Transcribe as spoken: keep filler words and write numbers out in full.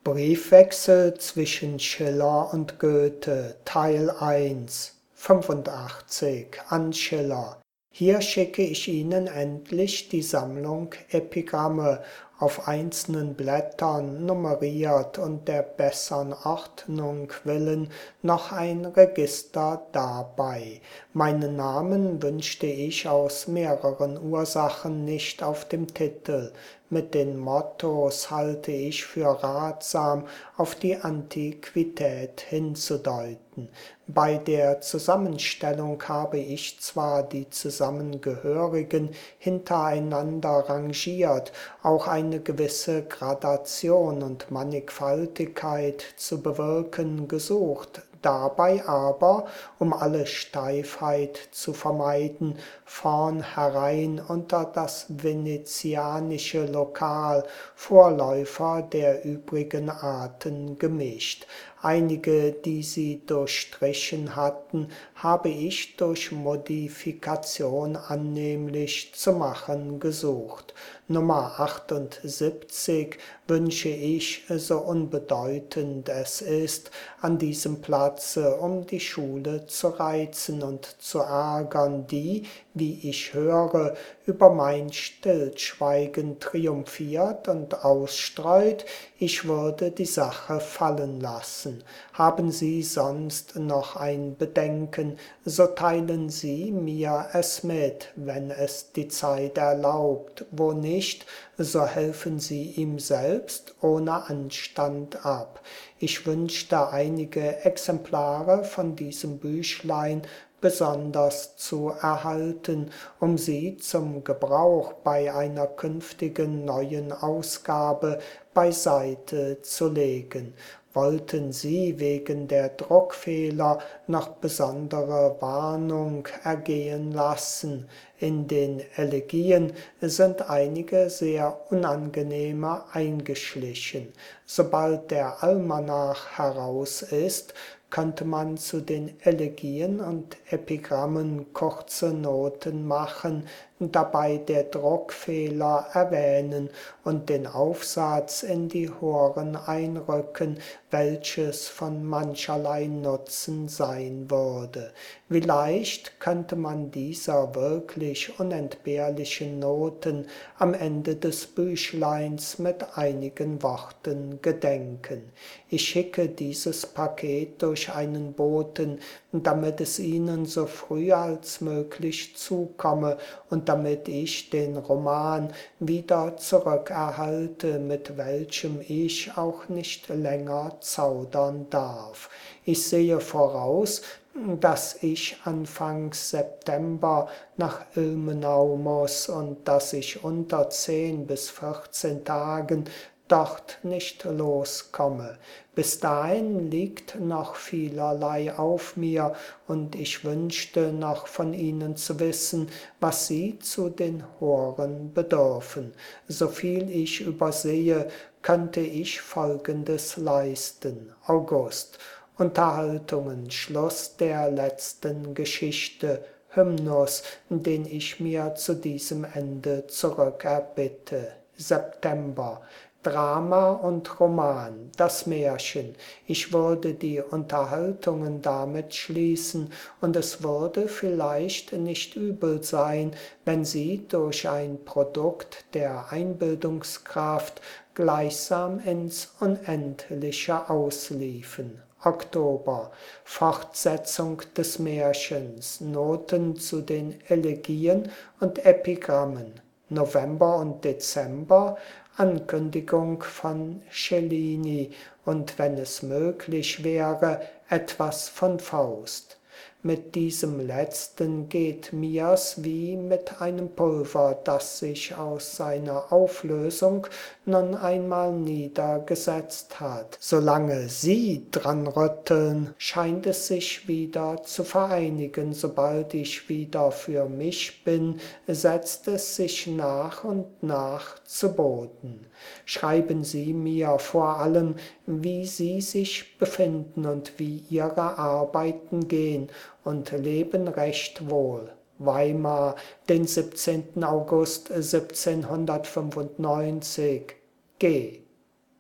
Briefwechsel zwischen Schiller und Goethe, Teil eins, fünfundachtzig, an Schiller. Hier schicke ich Ihnen endlich die Sammlung Epigramme, auf einzelnen Blättern nummeriert und der bessern Ordnung willen noch ein Register dabei. Meinen Namen wünschte ich aus mehreren Ursachen nicht auf dem Titel. Mit den Mottos halte ich für ratsam, auf die Antiquität hinzudeuten. Bei der Zusammenstellung habe ich zwar die Zusammengehörigen hintereinander rangiert, auch eine gewisse Gradation und Mannigfaltigkeit zu bewirken gesucht, dabei aber, um alle Steifheit zu vermeiden, vornherein unter das venezianische Lokal, Vorläufer der übrigen Arten, gemischt. Einige, die sie durchstrichen hatten, habe ich durch Modifikation annehmlich zu machen gesucht. Nummer achtundsiebzig wünsche ich, so unbedeutend es ist, an diesem Platze, um die Schule zu reizen und zu ärgern, die, wie ich höre, über mein Stillschweigen triumphiert und ausstreut, ich würde die Sache fallen lassen. Haben Sie sonst noch ein Bedenken, so teilen Sie mir es mit, wenn es die Zeit erlaubt, wo nicht, so helfen Sie ihm selbst ohne Anstand ab. Ich wünschte einige Exemplare von diesem Büchlein besonders zu erhalten, um sie zum Gebrauch bei einer künftigen neuen Ausgabe beiseite zu legen. Wollten Sie wegen der Druckfehler noch besondere Warnung ergehen lassen? In den Elegien sind einige sehr unangenehme eingeschlichen. Sobald der Almanach heraus ist, könnte man zu den Elegien und Epigrammen kurze Noten machen, dabei der Druckfehler erwähnen und den Aufsatz in die Horen einrücken, welches von mancherlei Nutzen sein würde. Wie leicht könnte man dieser wirklich unentbehrlichen Noten am Ende des Büchleins mit einigen Worten gedenken. Ich schicke dieses Paket durch einen Boten, damit es Ihnen so früh als möglich zukomme und damit ich den Roman wieder zurückerhalte, mit welchem ich auch nicht länger zaudern darf. Ich sehe voraus, dass ich anfangs September nach Ilmenau muss und dass ich unter zehn bis vierzehn Tagen dort nicht loskomme. Bis dahin liegt noch vielerlei auf mir, und ich wünschte noch von Ihnen zu wissen, was Sie zu den Horen bedürfen. Soviel ich übersehe, könnte ich Folgendes leisten. August. Unterhaltungen, Schluss der letzten Geschichte, Hymnus, den ich mir zu diesem Ende zurückerbitte. September. Drama und Roman, das Märchen. Ich würde die Unterhaltungen damit schließen, und es würde vielleicht nicht übel sein, wenn sie durch ein Produkt der Einbildungskraft gleichsam ins Unendliche ausliefen. Oktober. Fortsetzung des Märchens, Noten zu den Elegien und Epigrammen. November und Dezember, Ankündigung von Cellini und, wenn es möglich wäre, etwas von Faust. Mit diesem letzten geht mir's wie mit einem Pulver, das sich aus seiner Auflösung nun einmal niedergesetzt hat. Solange Sie dran rütteln, scheint es sich wieder zu vereinigen. Sobald ich wieder für mich bin, setzt es sich nach und nach zu Boden. Schreiben Sie mir vor allem, wie Sie sich befinden und wie Ihre Arbeiten gehen, und leben recht wohl. Weimar, den siebzehnten August siebzehnhundertfünfundneunzig. G.